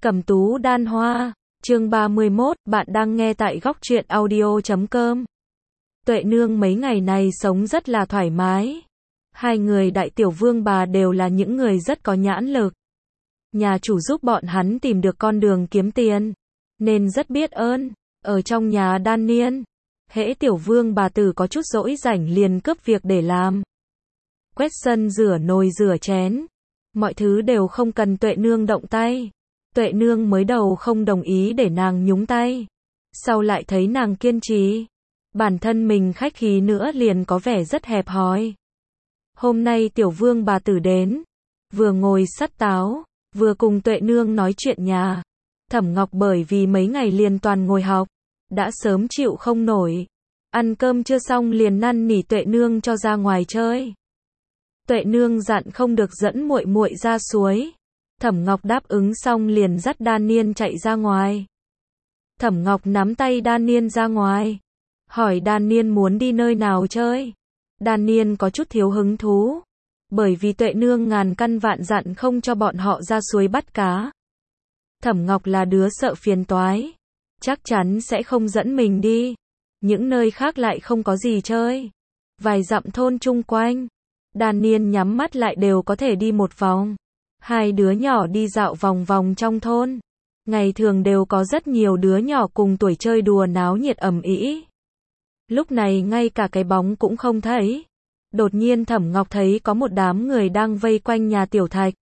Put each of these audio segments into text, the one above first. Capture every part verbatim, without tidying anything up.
Cẩm tú đan hoa, chương ba mươi mốt, bạn đang nghe tại góc truyện audio chấm com. Tuệ nương mấy ngày này sống rất là thoải mái. Hai người đại tiểu vương bà đều là những người rất có nhãn lực. Nhà chủ giúp bọn hắn tìm được con đường kiếm tiền, nên rất biết ơn. Ở trong nhà đan niên, hễ tiểu vương bà tử có chút rỗi rảnh liền cướp việc để làm. Quét sân, rửa nồi rửa chén, mọi thứ đều không cần Tuệ nương động tay. Tuệ nương mới đầu không đồng ý để nàng nhúng tay, sau lại thấy nàng kiên trì, bản thân mình khách khí nữa liền có vẻ rất hẹp hòi. Hôm nay tiểu vương bà tử đến, vừa ngồi sắt táo, vừa cùng Tuệ nương nói chuyện nhà. Thẩm Ngọc bởi vì mấy ngày liền toàn ngồi học, đã sớm chịu không nổi. Ăn cơm chưa xong liền năn nỉ Tuệ nương cho ra ngoài chơi. Tuệ nương dặn không được dẫn muội muội ra suối. Thẩm Ngọc đáp ứng xong liền dắt Đan Niên chạy ra ngoài. Thẩm Ngọc nắm tay Đan Niên ra ngoài, hỏi Đan Niên muốn đi nơi nào chơi. Đan Niên có chút thiếu hứng thú, bởi vì Tuệ nương ngàn căn vạn dặn không cho bọn họ ra suối bắt cá. Thẩm Ngọc là đứa sợ phiền toái, chắc chắn sẽ không dẫn mình đi. Những nơi khác lại không có gì chơi. Vài dặm thôn chung quanh, Đan Niên nhắm mắt lại đều có thể đi một vòng. Hai đứa nhỏ đi dạo vòng vòng trong thôn. Ngày thường đều có rất nhiều đứa nhỏ cùng tuổi chơi đùa náo nhiệt ầm ĩ. Lúc này ngay cả cái bóng cũng không thấy. Đột nhiên Thẩm Ngọc thấy có một đám người đang vây quanh nhà Tiểu Thạch.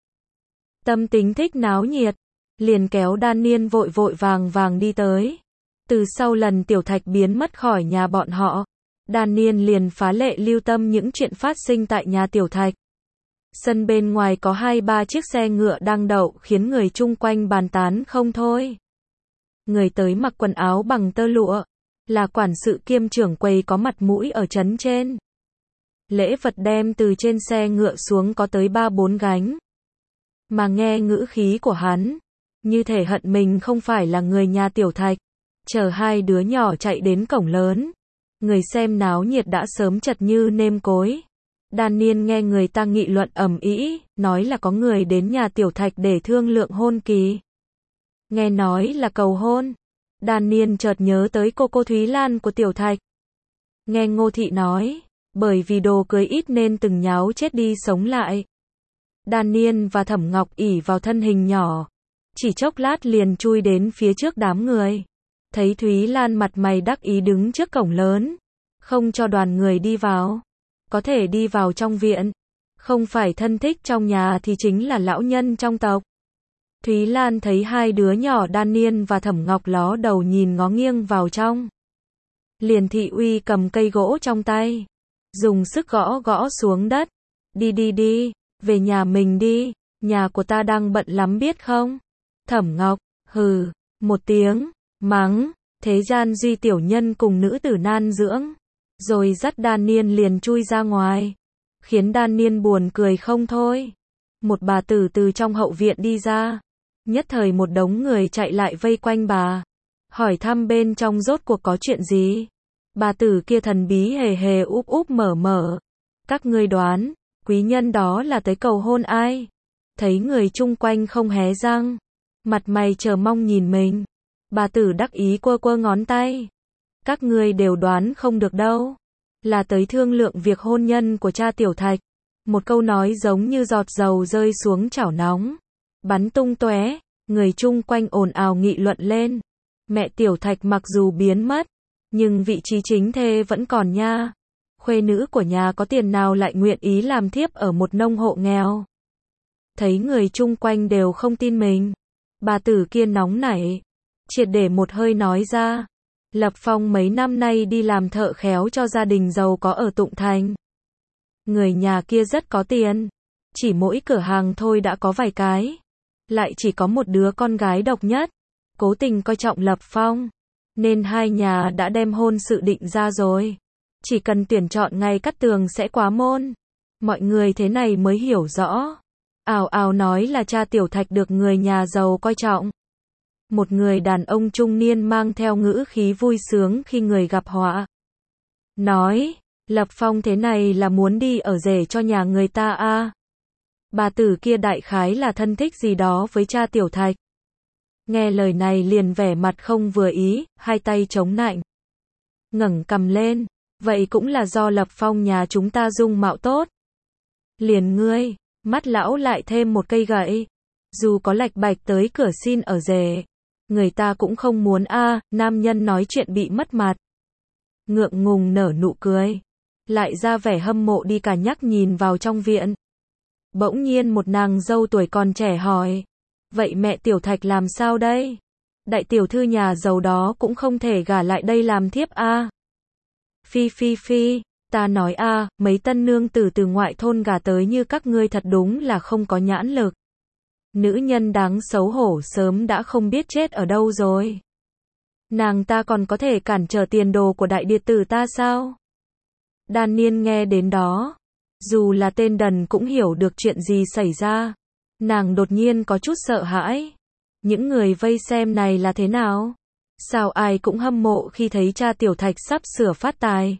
Tâm tính thích náo nhiệt, liền kéo Đan Niên vội vội vàng vàng đi tới. Từ sau lần Tiểu Thạch biến mất khỏi nhà bọn họ, Đan Niên liền phá lệ lưu tâm những chuyện phát sinh tại nhà Tiểu Thạch. Sân bên ngoài có hai ba chiếc xe ngựa đang đậu khiến người chung quanh bàn tán không thôi. Người tới mặc quần áo bằng tơ lụa, là quản sự kiêm trưởng quầy có mặt mũi ở trấn trên. Lễ vật đem từ trên xe ngựa xuống có tới ba bốn gánh. Mà nghe ngữ khí của hắn, như thể hận mình không phải là người nhà Tiểu Thạch. Chờ hai đứa nhỏ chạy đến cổng lớn, người xem náo nhiệt đã sớm chật như nêm cối. Đan Niên nghe người ta nghị luận ầm ĩ, nói là có người đến nhà Tiểu Thạch để thương lượng hôn kỳ. Nghe nói là cầu hôn, Đan Niên chợt nhớ tới cô cô Thúy Lan của Tiểu Thạch. Nghe Ngô Thị nói, bởi vì đồ cưới ít nên từng nháo chết đi sống lại. Đan Niên và Thẩm Ngọc ỷ vào thân hình nhỏ, chỉ chốc lát liền chui đến phía trước đám người. Thấy Thúy Lan mặt mày đắc ý đứng trước cổng lớn, không cho đoàn người đi vào. Có thể đi vào trong viện, không phải thân thích trong nhà thì chính là lão nhân trong tộc. Thúy Lan thấy hai đứa nhỏ Đan Niên và Thẩm Ngọc ló đầu nhìn ngó nghiêng vào trong. Liền thị uy cầm cây gỗ trong tay, dùng sức gõ gõ xuống đất. Đi đi đi, về nhà mình đi, nhà của ta đang bận lắm biết không? Thẩm Ngọc, hừ, một tiếng, mắng, thế gian duy tiểu nhân cùng nữ tử nan dưỡng. Rồi dắt Đan Niên liền chui ra ngoài, khiến Đan Niên buồn cười không thôi. Một bà tử từ trong hậu viện đi ra, nhất thời một đống người chạy lại vây quanh bà, hỏi thăm bên trong rốt cuộc có chuyện gì. Bà tử kia thần bí hề hề úp úp mở mở, các ngươi đoán, quý nhân đó là tới cầu hôn ai? Thấy người chung quanh không hé răng, mặt mày chờ mong nhìn mình, bà tử đắc ý quơ quơ ngón tay. Các ngươi đều đoán không được đâu, là tới thương lượng việc hôn nhân của cha Tiểu Thạch. Một câu nói giống như giọt dầu rơi xuống chảo nóng, bắn tung tóe, người chung quanh ồn ào nghị luận lên. Mẹ Tiểu Thạch mặc dù biến mất, nhưng vị trí chính thê vẫn còn nha. Khuê nữ của nhà có tiền nào lại nguyện ý làm thiếp ở một nông hộ nghèo. Thấy người chung quanh đều không tin mình, bà tử kia nóng nảy, triệt để một hơi nói ra. Lập Phong mấy năm nay đi làm thợ khéo cho gia đình giàu có ở Tụng Thành. Người nhà kia rất có tiền, chỉ mỗi cửa hàng thôi đã có vài cái. Lại chỉ có một đứa con gái độc nhất, cố tình coi trọng Lập Phong, nên hai nhà đã đem hôn sự định ra rồi. Chỉ cần tuyển chọn ngày cắt tường sẽ quá môn. Mọi người thế này mới hiểu rõ. Ào ào nói là cha Tiểu Thạch được người nhà giàu coi trọng. Một người đàn ông trung niên mang theo ngữ khí vui sướng khi người gặp họa. Nói, Lập Phong thế này là muốn đi ở rể cho nhà người ta à? Bà tử kia đại khái là thân thích gì đó với cha Tiểu Thạch. nghe lời này liền vẻ mặt không vừa ý, hai tay chống nạnh. Ngẩng cằm lên, vậy cũng là do Lập Phong nhà chúng ta dung mạo tốt. Liền ngươi, mắt lão lại thêm một cây gậy. Dù có lạch bạch tới cửa xin ở rể, người ta cũng không muốn a. Nam nhân nói chuyện bị mất mặt. Ngượng ngùng nở nụ cười, lại ra vẻ hâm mộ đi cả nhắc nhìn vào trong viện. Bỗng nhiên một nàng dâu tuổi còn trẻ hỏi, vậy mẹ Tiểu Thạch làm sao đây? Đại tiểu thư nhà giàu đó cũng không thể gả lại đây làm thiếp a. Phi phi phi, ta nói a, mấy tân nương tử từ ngoại thôn gả tới như các ngươi thật đúng là không có nhãn lực. Nữ nhân đáng xấu hổ sớm đã không biết chết ở đâu rồi. Nàng ta còn có thể cản trở tiền đồ của đại điệt tử ta sao? Đan Niên nghe đến đó, dù là tên đần cũng hiểu được chuyện gì xảy ra. Nàng đột nhiên có chút sợ hãi. Những người vây xem này là thế nào? Sao ai cũng hâm mộ khi thấy cha Tiểu Thạch sắp sửa phát tài?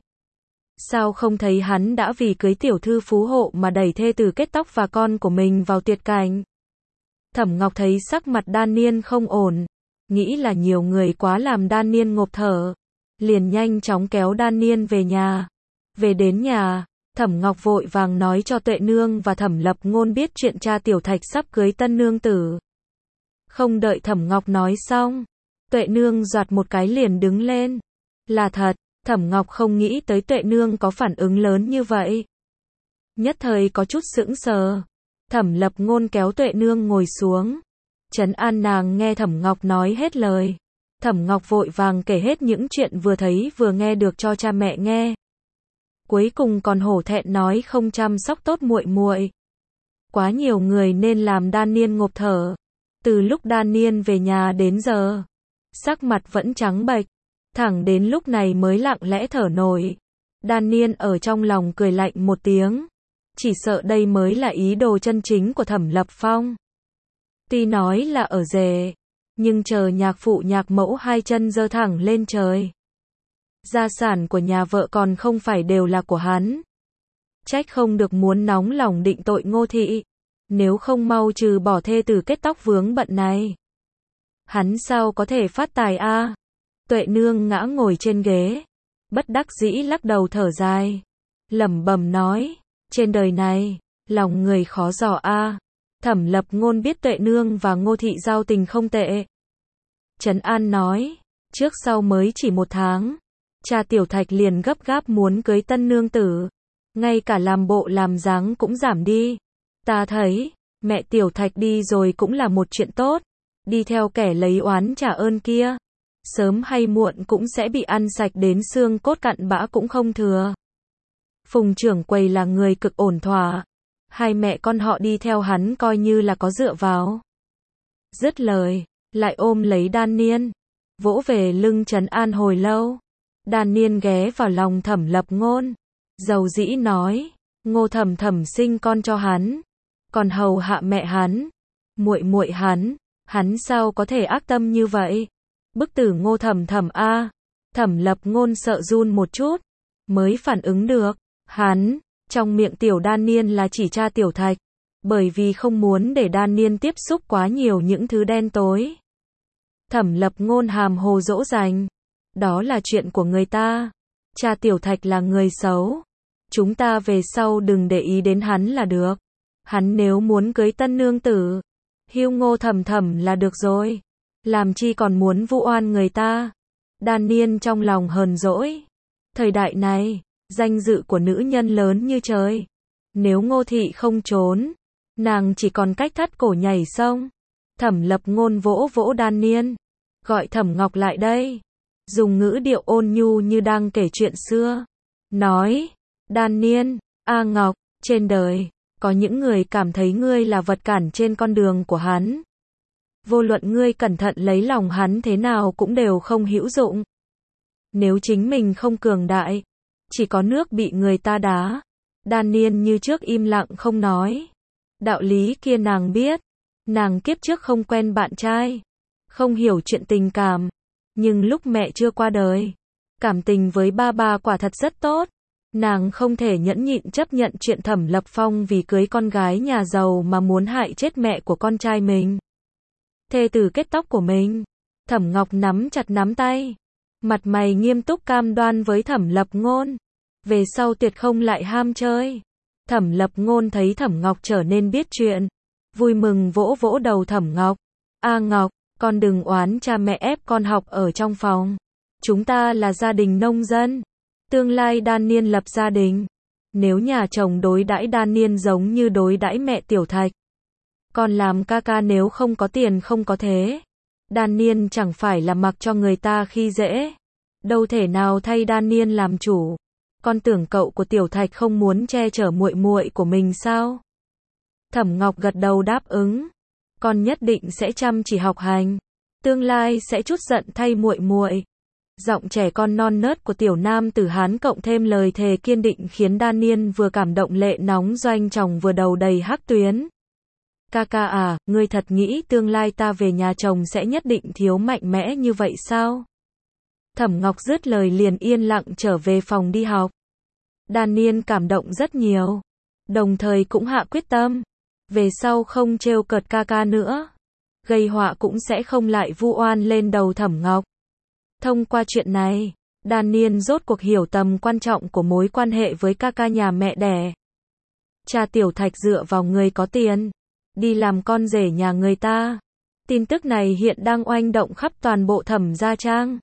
Sao không thấy hắn đã vì cưới tiểu thư phú hộ mà đẩy thê tử kết tóc và con của mình vào tuyệt cảnh? Thẩm Ngọc thấy sắc mặt Đan Niên không ổn, nghĩ là nhiều người quá làm Đan Niên ngộp thở, liền nhanh chóng kéo Đan Niên về nhà. Về đến nhà, Thẩm Ngọc vội vàng nói cho Tuệ Nương và Thẩm Lập Ngôn biết chuyện cha Tiểu Thạch sắp cưới tân nương tử. Không đợi Thẩm Ngọc nói xong, Tuệ Nương giọt một cái liền đứng lên. Là thật, Thẩm Ngọc không nghĩ tới Tuệ Nương có phản ứng lớn như vậy. Nhất thời có chút sững sờ. Thẩm Lập Ngôn kéo Tuệ Nương ngồi xuống, trấn an nàng nghe Thẩm Ngọc nói hết lời. Thẩm Ngọc vội vàng kể hết những chuyện vừa thấy vừa nghe được cho cha mẹ nghe. Cuối cùng còn hổ thẹn nói không chăm sóc tốt muội muội. Quá nhiều người nên làm Đan Niên ngộp thở. Từ lúc Đan Niên về nhà đến giờ, sắc mặt vẫn trắng bệch, thẳng đến lúc này mới lặng lẽ thở nổi. Đan Niên ở trong lòng cười lạnh một tiếng, chỉ sợ đây mới là ý đồ chân chính của Thẩm Lập Phong. Tuy nói là ở rể, nhưng chờ nhạc phụ nhạc mẫu hai chân giơ thẳng lên trời. Gia sản của nhà vợ còn không phải đều là của hắn. Trách không được muốn nóng lòng định tội Ngô Thị, nếu không mau trừ bỏ thê tử kết tóc vướng bận này. Hắn sao có thể phát tài a? À? Tuệ Nương ngã ngồi trên ghế, bất đắc dĩ lắc đầu thở dài, lẩm bẩm nói, trên đời này, lòng người khó dò a. À. Thẩm Lập Ngôn biết Tuệ Nương và Ngô Thị giao tình không tệ. Trấn an nói, trước sau mới chỉ một tháng, cha Tiểu Thạch liền gấp gáp muốn cưới tân nương tử, ngay cả làm bộ làm dáng cũng giảm đi. Ta thấy, mẹ Tiểu Thạch đi rồi cũng là một chuyện tốt, đi theo kẻ lấy oán trả ơn kia, sớm hay muộn cũng sẽ bị ăn sạch đến xương cốt cặn bã cũng không thừa. Phùng trưởng quầy là người cực ổn thỏa, hai mẹ con họ đi theo hắn coi như là có dựa vào. Dứt lời, lại ôm lấy Đan Niên, vỗ về lưng trấn an hồi lâu. Đan Niên ghé vào lòng Thẩm Lập Ngôn, dầu dĩ nói, Ngô Thẩm Thẩm sinh con cho hắn, còn hầu hạ mẹ hắn, muội muội hắn, hắn sao có thể ác tâm như vậy? Bức tử Ngô Thẩm Thẩm a. Thẩm Lập Ngôn sợ run một chút, mới phản ứng được, hắn, trong miệng tiểu Đan Niên là chỉ cha Tiểu Thạch, bởi vì không muốn để Đan Niên tiếp xúc quá nhiều những thứ đen tối. Thẩm Lập Ngôn hàm hồ dỗ dành, đó là chuyện của người ta, cha Tiểu Thạch là người xấu, chúng ta về sau đừng để ý đến hắn là được. Hắn nếu muốn cưới tân nương tử, hưu Ngô Thẩm Thẩm là được rồi, làm chi còn muốn vu oan người ta. Đan Niên trong lòng hờn dỗi, thời đại này, danh dự của nữ nhân lớn như trời, nếu Ngô Thị không trốn, nàng chỉ còn cách thắt cổ nhảy sông. Thẩm Lập Ngôn vỗ vỗ Đan Niên, gọi Thẩm Ngọc lại đây, dùng ngữ điệu ôn nhu như đang kể chuyện xưa, nói, Đan Niên, A Ngọc, trên đời, có những người cảm thấy ngươi là vật cản trên con đường của hắn. Vô luận ngươi cẩn thận lấy lòng hắn thế nào cũng đều không hữu dụng. Nếu chính mình không cường đại, chỉ có nước bị người ta đá. Đan Niên như trước im lặng không nói. Đạo lý kia nàng biết, nàng kiếp trước không quen bạn trai, không hiểu chuyện tình cảm, nhưng lúc mẹ chưa qua đời, cảm tình với ba ba quả thật rất tốt. Nàng không thể nhẫn nhịn chấp nhận chuyện Thẩm Lập Phong vì cưới con gái nhà giàu mà muốn hại chết mẹ của con trai mình. thê tử kết tóc của mình. Thẩm Ngọc nắm chặt nắm tay, mặt mày nghiêm túc cam đoan với Thẩm Lập Ngôn. Về sau tuyệt không lại ham chơi. Thẩm Lập Ngôn thấy Thẩm Ngọc trở nên biết chuyện, vui mừng vỗ vỗ đầu Thẩm Ngọc. A Ngọc, con đừng oán cha mẹ ép con học ở trong phòng. Chúng ta là gia đình nông dân. Tương lai đan niên lập gia đình. Nếu nhà chồng đối đãi đan niên giống như đối đãi mẹ Tiểu Thạch, con làm ca ca nếu không có tiền không có thế, đan niên chẳng phải là mặc cho người ta khi dễ. Đâu thể nào thay đan niên làm chủ. Con tưởng cậu của Tiểu Thạch không muốn che chở muội muội của mình sao? Thẩm Ngọc gật đầu đáp ứng. Con nhất định sẽ chăm chỉ học hành, tương lai sẽ trút giận thay muội muội. Giọng trẻ con non nớt của tiểu nam tử Hán cộng thêm lời thề kiên định khiến đan niên vừa cảm động lệ nóng doanh tròng vừa đầu đầy hắc tuyến. Ca ca à, ngươi thật nghĩ tương lai ta về nhà chồng sẽ nhất định thiếu mạnh mẽ như vậy sao? Thẩm Ngọc dứt lời liền yên lặng trở về phòng đi học. Đan niên cảm động rất nhiều, đồng thời cũng hạ quyết tâm, về sau không trêu cợt ca ca nữa, gây họa cũng sẽ không lại vu oan lên đầu Thẩm Ngọc. Thông qua chuyện này, đan niên rốt cuộc hiểu tầm quan trọng của mối quan hệ với ca ca nhà mẹ đẻ. Cha Tiểu Thạch dựa vào người có tiền, đi làm con rể nhà người ta. Tin tức này hiện đang oanh động khắp toàn bộ Thẩm gia trang.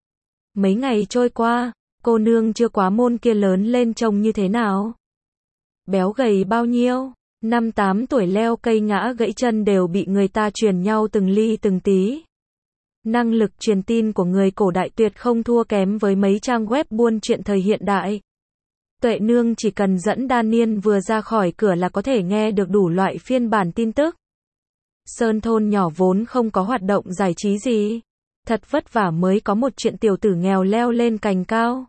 Mấy ngày trôi qua, cô nương chưa quá môn kia lớn lên trông như thế nào? Béo gầy bao nhiêu? Năm tám tuổi leo cây ngã gãy chân đều bị người ta truyền nhau từng ly từng tí. Năng lực truyền tin của người cổ đại tuyệt không thua kém với mấy trang web buôn chuyện thời hiện đại. Tuệ nương chỉ cần dẫn đan niên vừa ra khỏi cửa là có thể nghe được đủ loại phiên bản tin tức. Sơn thôn nhỏ vốn không có hoạt động giải trí gì. Thật vất vả mới có một chuyện tiểu tử nghèo leo lên cành cao.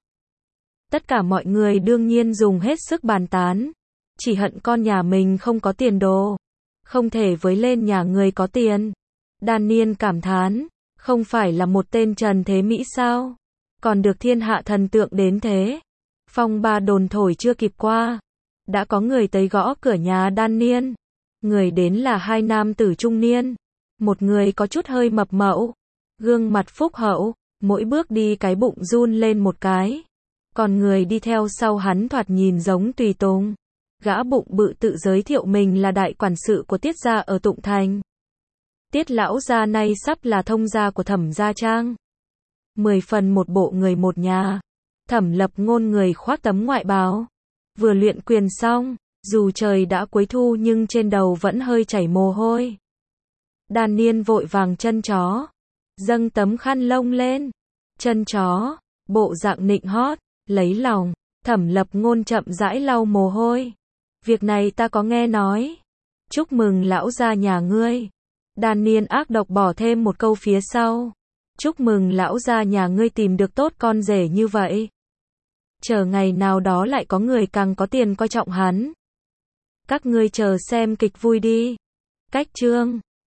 Tất cả mọi người đương nhiên dùng hết sức bàn tán. Chỉ hận con nhà mình không có tiền đồ. Không thể với lên nhà người có tiền. Đan niên cảm thán. Không phải là một tên Trần Thế Mỹ sao? Còn được thiên hạ thần tượng đến thế. Phong ba đồn thổi chưa kịp qua. Đã có người tới gõ cửa nhà đan niên. Người đến là hai nam tử trung niên. Một người có chút hơi mập mẫu. Gương mặt phúc hậu. Mỗi bước đi cái bụng run lên một cái. Còn người đi theo sau hắn thoạt nhìn giống tùy tùng. Gã bụng bự tự giới thiệu mình là đại quản sự của Tiết gia ở Tụng Thành. Tiết lão gia nay sắp là thông gia của Thẩm gia trang. Mười phần một bộ người một nhà. Thẩm Lập Ngôn người khoác tấm ngoại bào. Vừa luyện quyền xong, dù trời đã cuối thu nhưng trên đầu vẫn hơi chảy mồ hôi. Đan niên vội vàng chân chó. Dâng tấm khăn lông lên. Chân chó, bộ dạng nịnh hót, lấy lòng. Thẩm Lập Ngôn chậm rãi lau mồ hôi. Việc này ta có nghe nói. Chúc mừng lão gia nhà ngươi. Đan niên ác độc bỏ thêm một câu phía sau. Chúc mừng lão gia nhà ngươi tìm được tốt con rể như vậy. Chờ ngày nào đó lại có người càng có tiền coi trọng hắn. Các ngươi chờ xem kịch vui đi. Cách chương